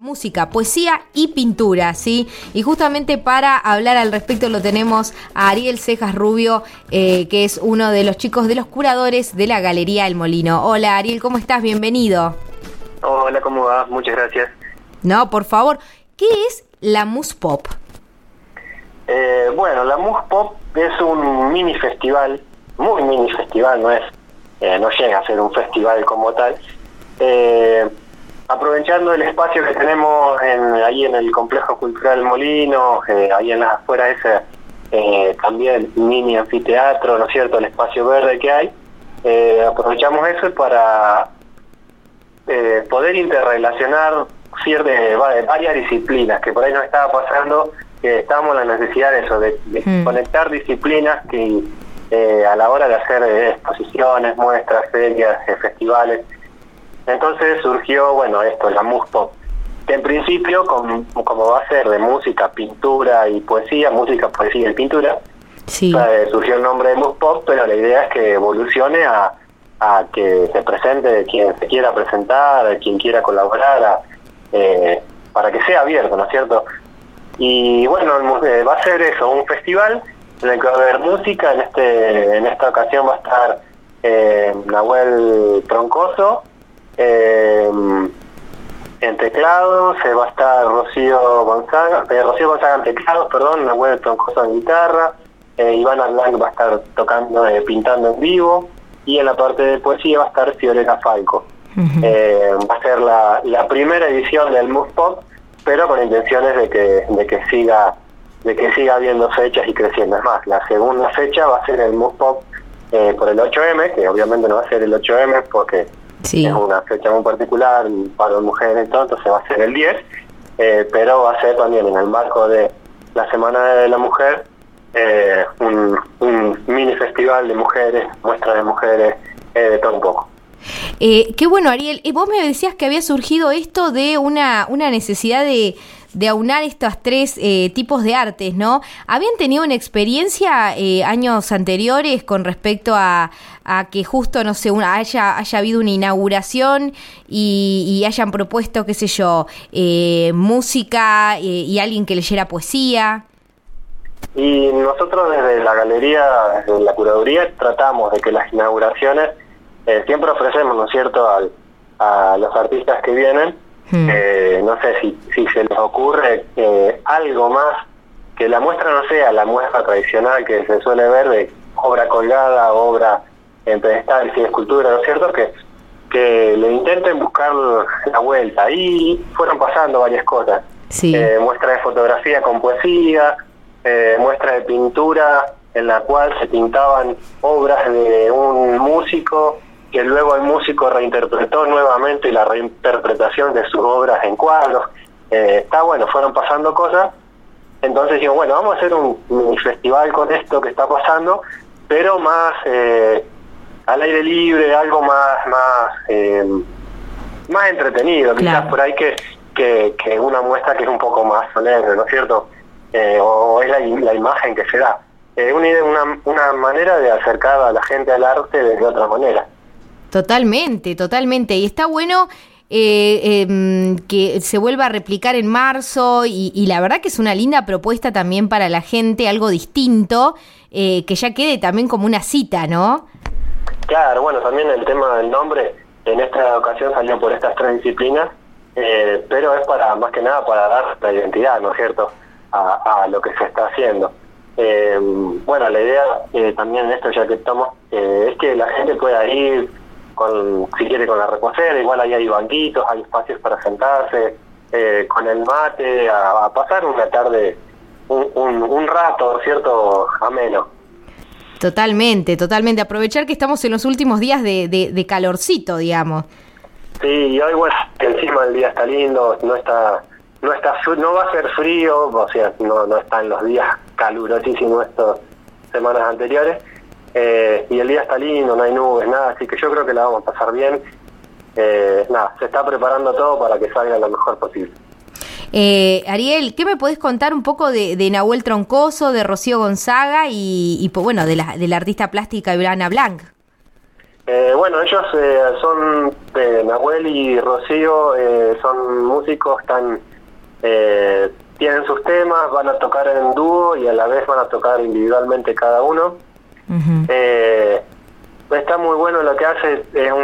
música, poesía y pintura, ¿sí? Y justamente para hablar al respecto lo tenemos a Ariel Cejas Rubio, que es uno de los chicos de los curadores de la Galería El Molino. Hola Ariel, ¿cómo estás? Bienvenido. Hola, ¿cómo va? Muchas gracias. No, por favor, ¿qué es la Mus Pop? Bueno, la Mus Pop es un mini festival, muy mini festival, no llega a ser un festival como tal. Aprovechando el espacio que tenemos ahí en el Complejo Cultural Molino, ahí en las afueras también mini anfiteatro, ¿no es cierto?, el espacio verde que hay, aprovechamos eso para poder interrelacionar varias disciplinas, que por ahí nos estaba pasando, que estábamos en la necesidad de eso, de conectar disciplinas que a la hora de hacer exposiciones, muestras, ferias, festivales. Entonces surgió, la Mus Pop, que en principio, como va a ser de música, pintura y poesía, música, poesía y pintura, sí. Surgió el nombre de Mus Pop, pero la idea es que evolucione a que se presente quien se quiera presentar, quien quiera colaborar, para que sea abierto, ¿no es cierto? Y bueno, va a ser eso, un festival en el que va a haber música. En esta ocasión va a estar Nahuel Troncoso en teclados, va a estar Rocío Gonzaga en teclados, Nahuel Troncoso en guitarra, Ivana Blanc va a estar tocando, pintando en vivo, y en la parte de poesía va a estar Fiorella Falco. Va a ser la primera edición del Mus Pop, pero con intenciones de que siga habiendo fechas y creciendo. Es más, la segunda fecha va a ser el Mus Pop por el 8M, que obviamente no va a ser el 8M porque sí, es una fecha muy particular para las mujeres, entonces va a ser el 10, pero va a ser también en el marco de la Semana de la Mujer, un mini festival de mujeres, muestras de mujeres, de todo un poco. Qué bueno, Ariel. Vos me decías que había surgido esto de una necesidad de aunar estos tres tipos de artes, ¿no? ¿Habían tenido una experiencia años anteriores con respecto a que justo, no sé, haya habido una inauguración y hayan propuesto, qué sé yo, música y alguien que leyera poesía? Y nosotros desde la galería, desde la curaduría, tratamos de que las inauguraciones siempre ofrecemos, ¿no es cierto?, a los artistas que vienen, no sé si se les ocurre algo más, que la muestra no sea la muestra tradicional que se suele ver de obra colgada, obra en pedestal, sin escultura, ¿no es cierto?, que le intenten buscar la vuelta. Y fueron pasando varias cosas. Sí. Muestra de fotografía con poesía, muestra de pintura en la cual se pintaban obras de un músico, que luego el músico reinterpretó nuevamente la reinterpretación de sus obras en cuadros. Fueron pasando cosas. Entonces digo, vamos a hacer un festival con esto que está pasando, pero más al aire libre, algo más entretenido, claro. Quizás por ahí que una muestra que es un poco más solemne, ¿no es cierto? O es la imagen que se da. Una manera de acercar a la gente al arte de otra manera. Totalmente. Y está bueno que se vuelva a replicar en marzo y la verdad que es una linda propuesta también para la gente, algo distinto, que ya quede también como una cita, ¿no? Claro, también el tema del nombre en esta ocasión salió por estas tres disciplinas, pero es más que nada para dar la identidad, ¿no es cierto?, a lo que se está haciendo. La idea también en esto, ya que estamos, es que la gente pueda ir si quiere con la reposera, igual ahí hay banquitos, hay espacios para sentarse, con el mate, a pasar una tarde, un rato, ¿cierto?, ameno. Totalmente, aprovechar que estamos en los últimos días de calorcito, digamos. Sí, y hoy encima el día está lindo, no va a ser frío, o sea, no están los días calurosísimos estas semanas anteriores, y el día está lindo, no hay nubes, nada, así que yo creo que la vamos a pasar bien. Se está preparando todo para que salga lo mejor posible. Ariel, ¿qué me podés contar un poco de Nahuel Troncoso, de Rocío Gonzaga y de la artista plástica Ivana Blanc? Bueno, ellos son, Nahuel y Rocío, son músicos, tienen sus temas, van a tocar en dúo y a la vez van a tocar individualmente cada uno. Está muy bueno lo que hace,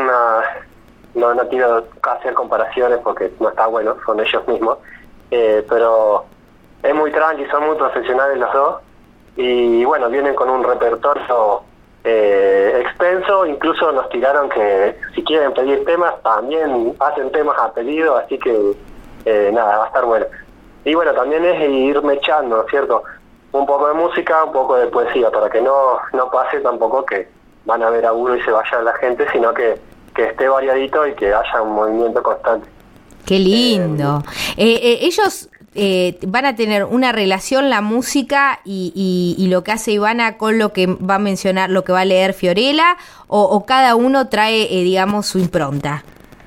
no quiero hacer comparaciones porque no está bueno, son ellos mismos, pero es muy tranqui, son muy profesionales los dos, y bueno, vienen con un repertorio extenso. Incluso nos tiraron que si quieren pedir temas, también hacen temas a pedido, así que nada, va a estar bueno. Y bueno, también es ir mechando, ¿no es cierto? Un poco de música, un poco de poesía, para que no pase tampoco que van a ver a uno y se vaya la gente, sino que esté variadito y que haya un movimiento constante. ¡Qué lindo! Ellos van a tener una relación, la música y lo que hace Ivana con lo que va a mencionar, lo que va a leer Fiorella, o cada uno trae, digamos, su impronta.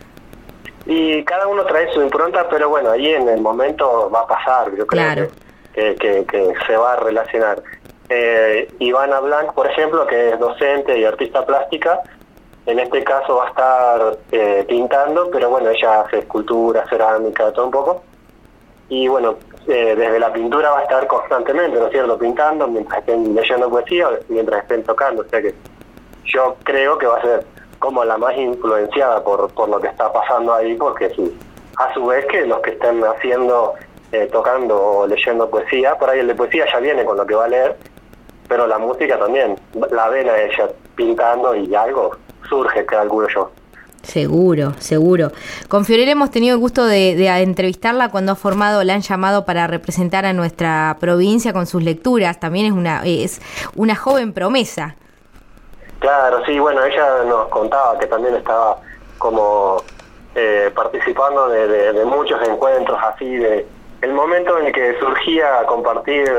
Y cada uno trae su impronta, pero bueno, ahí en el momento va a pasar, yo creo. Claro. que se va a relacionar. Ivana Blanc, por ejemplo, que es docente y artista plástica, en este caso va a estar pintando, pero bueno, ella hace escultura, cerámica, todo un poco. Y bueno, desde la pintura va a estar constantemente, ¿no es cierto?, pintando, mientras estén leyendo poesía, mientras estén tocando. O sea que yo creo que va a ser como la más influenciada por lo que está pasando ahí, porque sí, a su vez que los que estén haciendo, tocando o leyendo poesía, por ahí el de poesía ya viene con lo que va a leer, pero la música también, la ven a ella pintando y algo surge, calculo yo. Seguro, seguro. Con Fiorella hemos tenido el gusto de entrevistarla cuando la han llamado para representar a nuestra provincia con sus lecturas. También es una joven promesa. Claro, sí, bueno, ella nos contaba que también estaba como participando de muchos encuentros así, de el momento en el que surgía compartir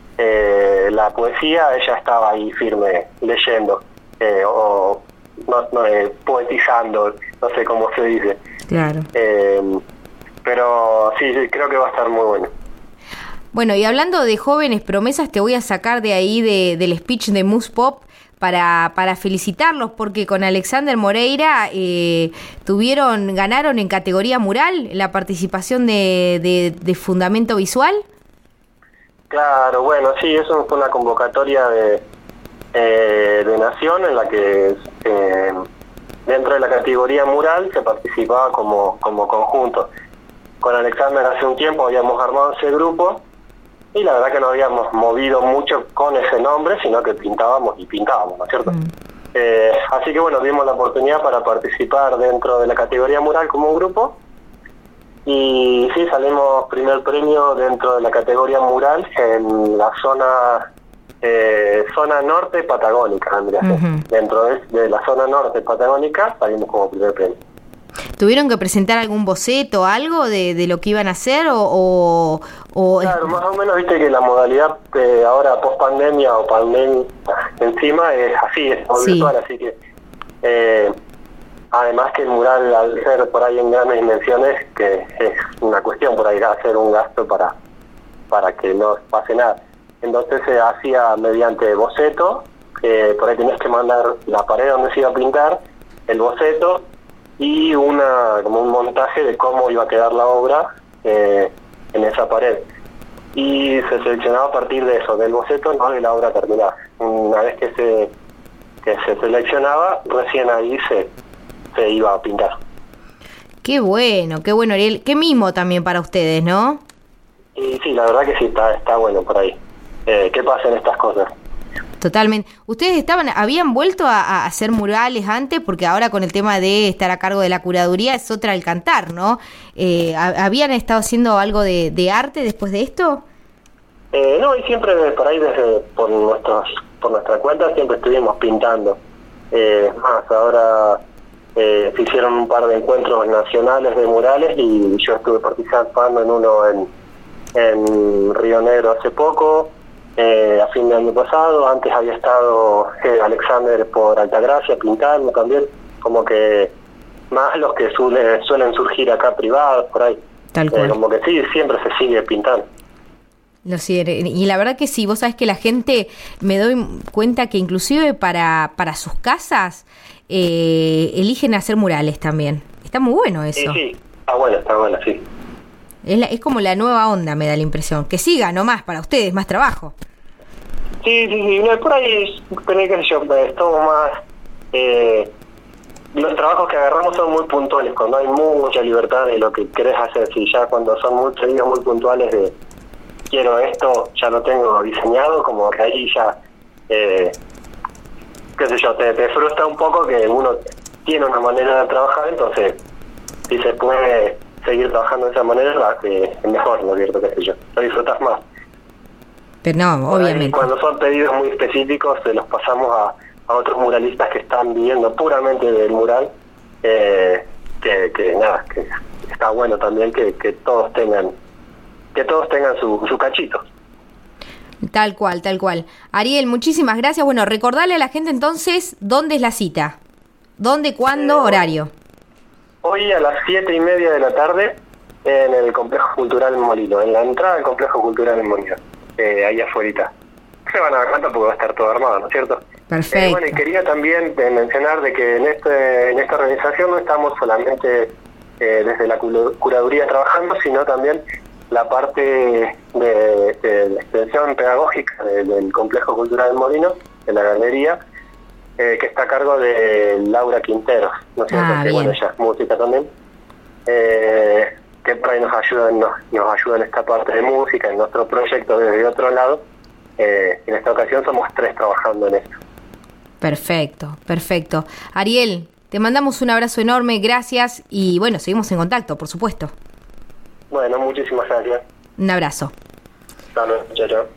la poesía, ella estaba ahí firme leyendo poetizando, no sé cómo se dice. Claro. Pero sí, creo que va a estar muy bueno. Bueno, y hablando de jóvenes promesas, te voy a sacar de ahí del speech de Mus Pop para felicitarlos, porque con Alexander Moreira ganaron en categoría mural la participación de Fundamento Visual. Claro, bueno, sí, eso fue una convocatoria de Nación en la que dentro de la categoría mural se participaba como conjunto. Con Alexander hace un tiempo habíamos armado ese grupo y la verdad que no habíamos movido mucho con ese nombre, sino que pintábamos, ¿no es cierto? Así que bueno, vimos la oportunidad para participar dentro de la categoría mural como un grupo, y sí, salimos primer premio dentro de la categoría mural en la zona norte patagónica, Andrea. Dentro de la zona norte patagónica salimos como primer premio. ¿Tuvieron que presentar algún boceto, algo de lo que iban a hacer o...? Claro, más o menos, viste que la modalidad ahora post pandemia o pandemia encima es así, es virtual, así que además que el mural, al ser por ahí en grandes dimensiones, que es una cuestión por ahí hacer un gasto para que no pase nada. Entonces se hacía mediante boceto, por ahí tenías que mandar la pared donde se iba a pintar, el boceto y como un montaje de cómo iba a quedar la obra en esa pared. Y se seleccionaba a partir de eso, del boceto, no de la obra terminada. Una vez que se seleccionaba, recién ahí se iba a pintar. Qué bueno, Ariel. Qué mimo también para ustedes, ¿no? Y sí, la verdad que sí, está bueno por ahí. Que pasen estas cosas. Totalmente. ¿Ustedes habían vuelto a hacer murales antes? Porque ahora con el tema de estar a cargo de la curaduría es otra el cantar, ¿no? ¿Habían estado haciendo algo de arte después de esto? No, y siempre por ahí por nuestra cuenta siempre estuvimos pintando. Más, ahora se hicieron un par de encuentros nacionales de murales y yo estuve participando en uno en Río Negro hace poco. A fin de año pasado, antes había estado Alexander por Altagracia pintando también, como que más los que suelen surgir acá privados, por ahí. Tal cual. Como que sí, siempre se sigue pintando. Y la verdad que sí, vos sabés que la gente, me doy cuenta que inclusive para sus casas eligen hacer murales también. Está muy bueno eso. Sí, está bueno, sí. Es como la nueva onda, me da la impresión. Que siga nomás para ustedes, más trabajo. Sí, no, por ahí, pero qué sé yo, estamos más... los trabajos que agarramos son muy puntuales, cuando hay mucha libertad de lo que querés hacer. Si ya cuando son muy pedidos, muy puntuales de quiero esto, ya lo tengo diseñado, como que ahí ya, qué sé yo, te frustra un poco que uno tiene una manera de trabajar, entonces si se puede seguir trabajando de esa manera, es mejor, ¿no es cierto? Qué sé yo, lo disfrutas más. Pero no, obviamente. Ahí, cuando son pedidos muy específicos, se los pasamos a otros muralistas que están viviendo puramente del mural, que está bueno también que todos tengan su cachito. Tal cual. Ariel, muchísimas gracias. Bueno, recordarle a la gente entonces dónde es la cita. ¿Dónde, cuándo, horario? Hoy a las 7:30 de la tarde en el Complejo Cultural Molino, en la entrada del Complejo Cultural Molino, ahí afuera. Se van a dar cuenta porque va a estar todo armado, ¿no es cierto? Perfecto. Bueno, y quería también mencionar de que en esta organización no estamos solamente desde la curaduría trabajando, sino también la parte de la extensión pedagógica del Complejo Cultural Molino, de la galería, que está a cargo de Laura Quinteros, ¿no es cierto? Que bueno, ella es música también, que por ahí nos ayuda en esta parte de música, en nuestro proyecto desde otro lado. En esta ocasión somos 3 trabajando en esto. Perfecto. Ariel, te mandamos un abrazo enorme, gracias y bueno, seguimos en contacto, por supuesto. Bueno, muchísimas gracias. Un abrazo. Hasta luego, chao.